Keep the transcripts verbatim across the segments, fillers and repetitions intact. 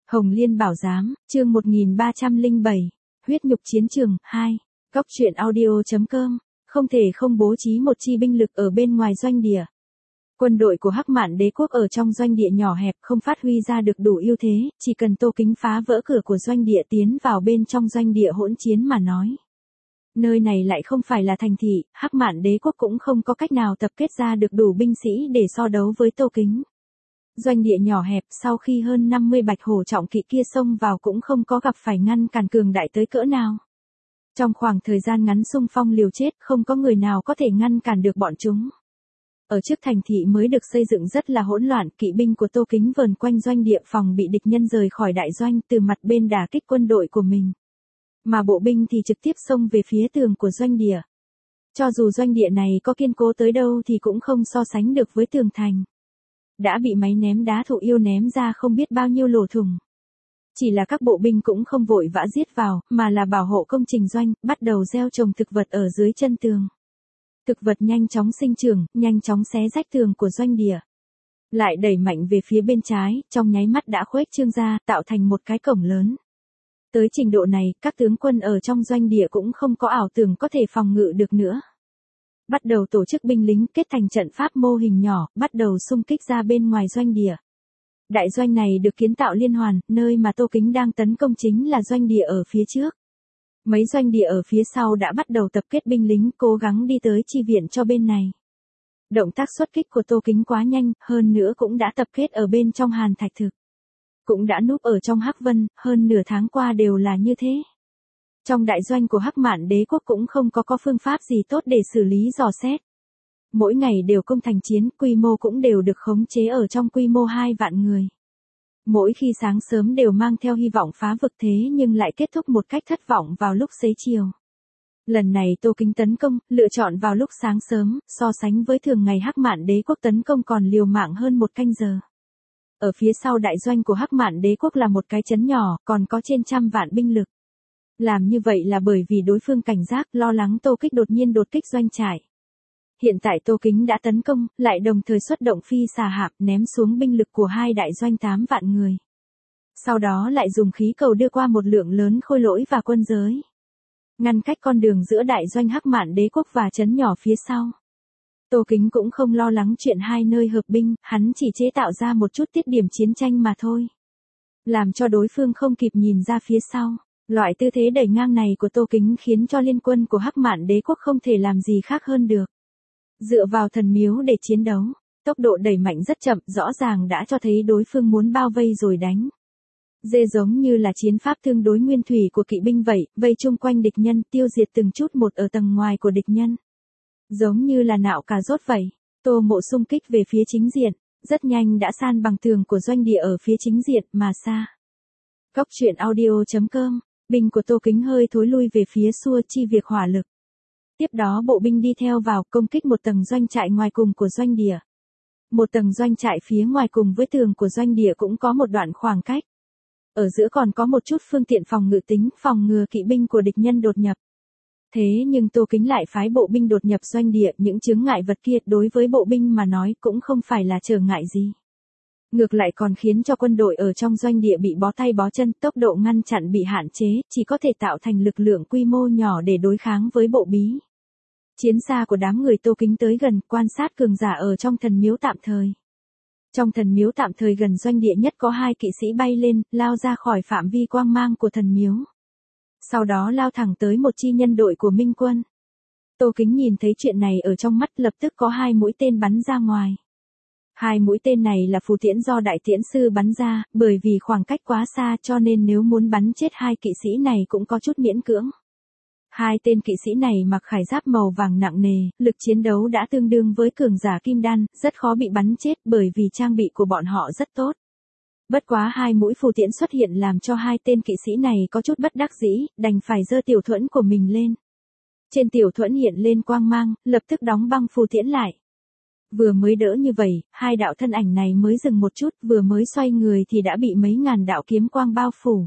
Hồng Liên Bảo Giám, chương một nghìn ba trăm lẻ bảy, huyết nhục chiến trường, hai, Góc truyện audio.com, không thể không bố trí một chi binh lực ở bên ngoài doanh địa. Quân đội của Hắc Mạn Đế quốc ở trong doanh địa nhỏ hẹp không phát huy ra được đủ ưu thế, chỉ cần Tô Kính phá vỡ cửa của doanh địa tiến vào bên trong doanh địa hỗn chiến mà nói. Nơi này lại không phải là thành thị, Hắc Mạn Đế quốc cũng không có cách nào tập kết ra được đủ binh sĩ để so đấu với Tô Kính. Doanh địa nhỏ hẹp sau khi hơn năm mươi bạch hổ trọng kỵ kia xông vào cũng không có gặp phải ngăn cản cường đại tới cỡ nào. Trong khoảng thời gian ngắn xung phong liều chết không có người nào có thể ngăn cản được bọn chúng. Ở trước thành thị mới được xây dựng rất là hỗn loạn, kỵ binh của Tô Kính vờn quanh doanh địa phòng bị địch nhân rời khỏi đại doanh từ mặt bên đả kích quân đội của mình. Mà bộ binh thì trực tiếp xông về phía tường của doanh địa. Cho dù doanh địa này có kiên cố tới đâu thì cũng không so sánh được với tường thành. Đã bị máy ném đá thụ yêu ném ra không biết bao nhiêu lỗ thủng. Chỉ là các bộ binh cũng không vội vã giết vào, mà là bảo hộ công trình doanh, bắt đầu gieo trồng thực vật ở dưới chân tường. Thực vật nhanh chóng sinh trưởng, nhanh chóng xé rách tường của doanh địa. Lại đẩy mạnh về phía bên trái, trong nháy mắt đã khuếch trương ra, tạo thành một cái cổng lớn. Tới trình độ này, các tướng quân ở trong doanh địa cũng không có ảo tưởng có thể phòng ngự được nữa. Bắt đầu tổ chức binh lính kết thành trận pháp mô hình nhỏ, bắt đầu xung kích ra bên ngoài doanh địa. Đại doanh này được kiến tạo liên hoàn, nơi mà Tô Kính đang tấn công chính là doanh địa ở phía trước. Mấy doanh địa ở phía sau đã bắt đầu tập kết binh lính cố gắng đi tới chi viện cho bên này. Động tác xuất kích của Tô Kính quá nhanh, hơn nữa cũng đã tập kết ở bên trong Hàn Thạch Thực. Cũng đã núp ở trong Hắc Vân, hơn nửa tháng qua đều là như thế. Trong đại doanh của Hắc Mạn Đế quốc cũng không có có phương pháp gì tốt để xử lý dò xét. Mỗi ngày đều công thành chiến, quy mô cũng đều được khống chế ở trong quy mô hai vạn người. Mỗi khi sáng sớm đều mang theo hy vọng phá vực thế nhưng lại kết thúc một cách thất vọng vào lúc xế chiều. Lần này Tô Kính tấn công, lựa chọn vào lúc sáng sớm, so sánh với thường ngày Hắc Mạn Đế quốc tấn công còn liều mạng hơn một canh giờ. Ở phía sau đại doanh của Hắc Mạn Đế quốc là một cái trấn nhỏ, còn có trên trăm vạn binh lực. Làm như vậy là bởi vì đối phương cảnh giác, lo lắng Tô Kích đột nhiên đột kích doanh trại. Hiện tại Tô Kính đã tấn công, lại đồng thời xuất động phi xà hạp ném xuống binh lực của hai đại doanh tám vạn người. Sau đó lại dùng khí cầu đưa qua một lượng lớn khôi lỗi và quân giới. Ngăn cách con đường giữa đại doanh Hắc Mạn Đế quốc và trấn nhỏ phía sau. Tô Kính cũng không lo lắng chuyện hai nơi hợp binh, hắn chỉ chế tạo ra một chút tiết điểm chiến tranh mà thôi. Làm cho đối phương không kịp nhìn ra phía sau. Loại tư thế đẩy ngang này của Tô Kính khiến cho liên quân của Hắc Mạn Đế quốc không thể làm gì khác hơn được. Dựa vào thần miếu để chiến đấu, tốc độ đẩy mạnh rất chậm, rõ ràng đã cho thấy đối phương muốn bao vây rồi đánh. Dê giống như là chiến pháp tương đối nguyên thủy của kỵ binh vậy, vây chung quanh địch nhân, tiêu diệt từng chút một ở tầng ngoài của địch nhân. Giống như là nạo cà rốt vậy, Tô Mộ xung kích về phía chính diện, rất nhanh đã san bằng tường của doanh địa ở phía chính diện mà xa. Góc truyện audio.com, binh của Tô Kính hơi thối lui về phía xua chi việc hỏa lực. Tiếp đó bộ binh đi theo vào công kích một tầng doanh trại ngoài cùng của doanh địa. Một tầng doanh trại phía ngoài cùng với tường của doanh địa cũng có một đoạn khoảng cách. Ở giữa còn có một chút phương tiện phòng ngự tính, phòng ngừa kỵ binh của địch nhân đột nhập. Thế nhưng Tô Kính lại phái bộ binh đột nhập doanh địa, những chướng ngại vật kia đối với bộ binh mà nói cũng không phải là trở ngại gì. Ngược lại còn khiến cho quân đội ở trong doanh địa bị bó tay bó chân, tốc độ ngăn chặn bị hạn chế, chỉ có thể tạo thành lực lượng quy mô nhỏ để đối kháng với bộ bí. Chiến xa của đám người Tô Kính tới gần, quan sát cường giả ở trong thần miếu tạm thời. Trong thần miếu tạm thời gần doanh địa nhất có hai kỵ sĩ bay lên, lao ra khỏi phạm vi quang mang của thần miếu. Sau đó lao thẳng tới một chi nhân đội của Minh quân. Tô Kính nhìn thấy chuyện này ở trong mắt, lập tức có hai mũi tên bắn ra ngoài. Hai mũi tên này là phù tiễn do đại tiễn sư bắn ra, bởi vì khoảng cách quá xa cho nên nếu muốn bắn chết hai kỵ sĩ này cũng có chút miễn cưỡng. Hai tên kỵ sĩ này mặc khải giáp màu vàng nặng nề, lực chiến đấu đã tương đương với cường giả kim đan, rất khó bị bắn chết bởi vì trang bị của bọn họ rất tốt. Bất quá hai mũi phù tiễn xuất hiện làm cho hai tên kỵ sĩ này có chút bất đắc dĩ, đành phải giơ tiểu thuẫn của mình lên. Trên tiểu thuẫn hiện lên quang mang, lập tức đóng băng phù tiễn lại. Vừa mới đỡ như vậy, hai đạo thân ảnh này mới dừng một chút, vừa mới xoay người thì đã bị mấy ngàn đạo kiếm quang bao phủ.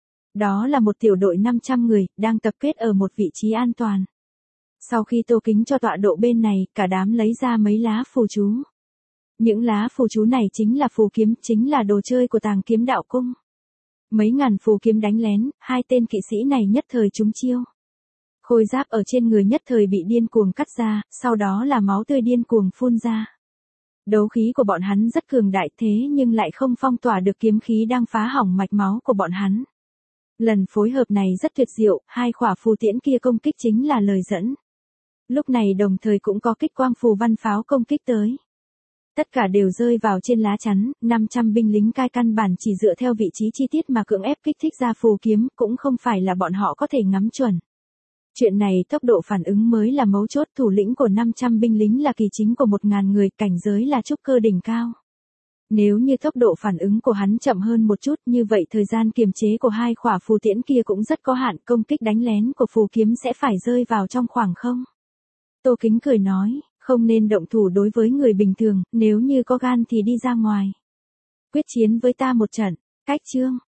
Đó là một tiểu đội năm trăm người, đang tập kết ở một vị trí an toàn. Sau khi Tô Kính cho tọa độ bên này, cả đám lấy ra mấy lá phù chú. Những lá phù chú này chính là phù kiếm, chính là đồ chơi của Tàng Kiếm Đạo Cung. Mấy ngàn phù kiếm đánh lén, hai tên kỵ sĩ này nhất thời trúng chiêu. Khôi giáp ở trên người nhất thời bị điên cuồng cắt ra, sau đó là máu tươi điên cuồng phun ra. Đấu khí của bọn hắn rất cường đại thế nhưng lại không phong tỏa được kiếm khí đang phá hỏng mạch máu của bọn hắn. Lần phối hợp này rất tuyệt diệu, hai khỏa phù tiễn kia công kích chính là lời dẫn. Lúc này đồng thời cũng có kích quang phù văn pháo công kích tới. Tất cả đều rơi vào trên lá chắn, năm trăm binh lính cai căn bản chỉ dựa theo vị trí chi tiết mà cưỡng ép kích thích ra phù kiếm, cũng không phải là bọn họ có thể ngắm chuẩn. Chuyện này tốc độ phản ứng mới là mấu chốt, thủ lĩnh của năm trăm binh lính là kỳ chính của một ngàn người, cảnh giới là trúc cơ đỉnh cao. Nếu như tốc độ phản ứng của hắn chậm hơn một chút như vậy thời gian kiềm chế của hai khỏa phù tiễn kia cũng rất có hạn, công kích đánh lén của phù kiếm sẽ phải rơi vào trong khoảng không. Tô Kính cười nói, không nên động thủ đối với người bình thường, nếu như có gan thì đi ra ngoài. Quyết chiến với ta một trận, cách chương.